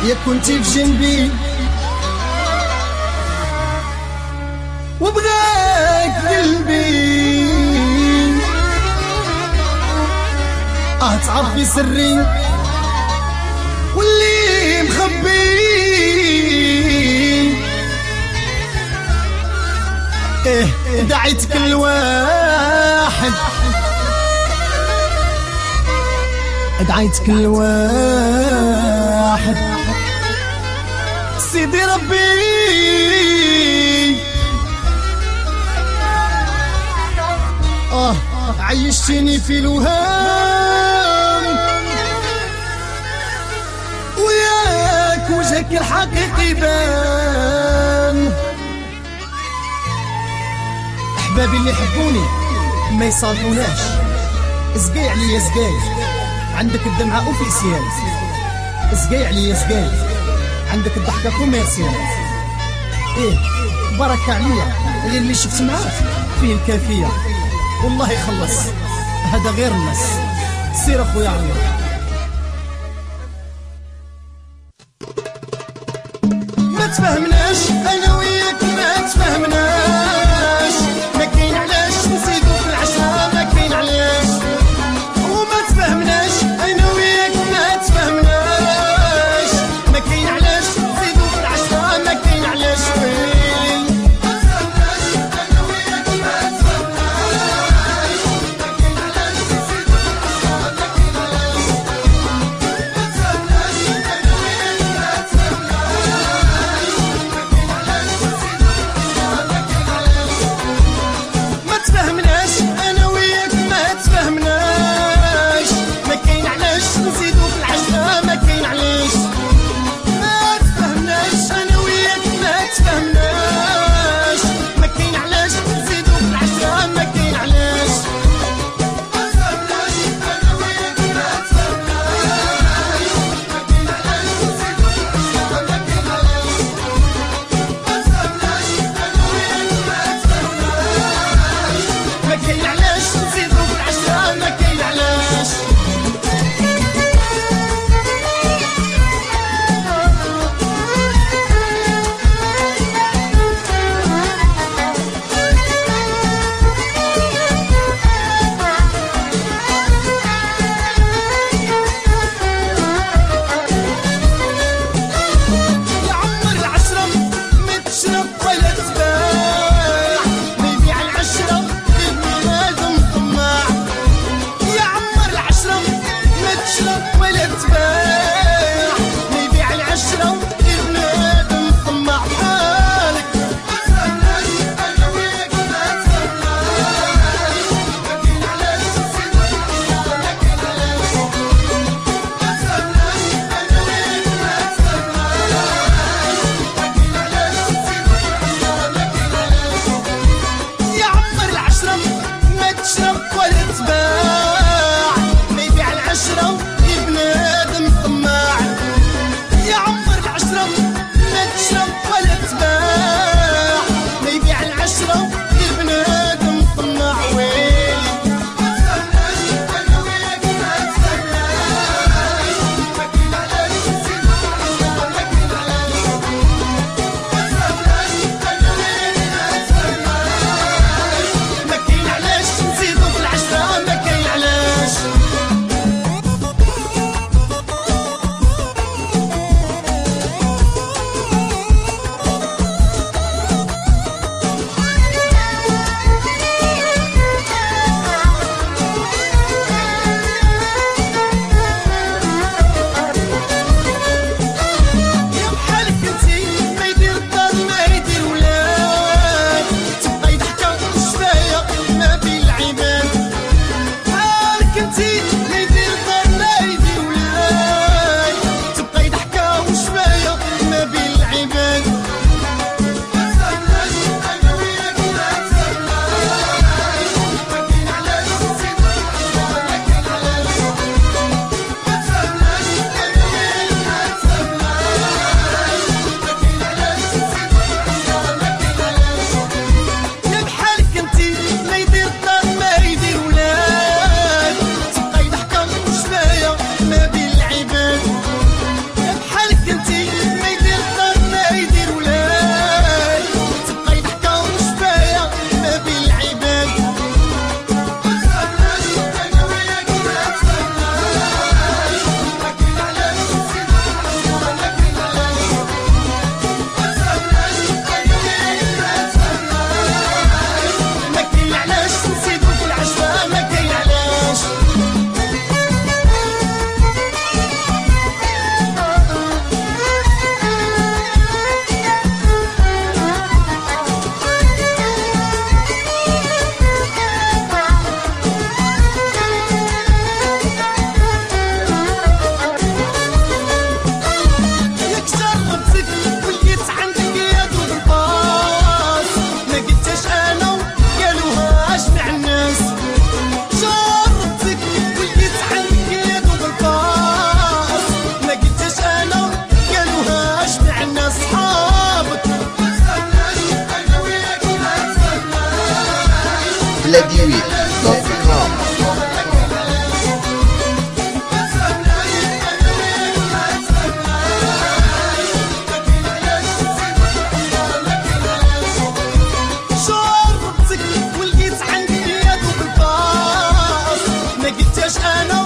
يا كنتي في جنبي وبغاك قلبي، تعرفي سري واللي مخبي. دعيت كل واحد، دعيت كل واحد سيدي ربي عيشتني في الوهام، وياك وجهك الحقيقي بان. احبابي اللي يحبوني ما يصالحوناش، اسقي عليا سقاي، عندك الدمعة اوفيسيال، اسقي عليا سقاي، عندك الضحكة كوميرسيال. بركة عليا اللي شفت معاه فيه الكافية، والله يخلص هذا غير الناس. سير اخويا عمرو. ما تفهمناش انا وياك، ما تفهمناش، ما كاين علاش نزيدو في العشرة، ما كاين علاش. وما تفهمناش انا وياك، ما تفهمناش، ما كاين علاش نزيدو في العشرة، ما كاين علاش. تاع الناس صحابك. ما تفهمناش انا وياك ما تفهمناش. Vladimir.com. شربتك ولقيت عندي يد وبالباص، ما قلتش انا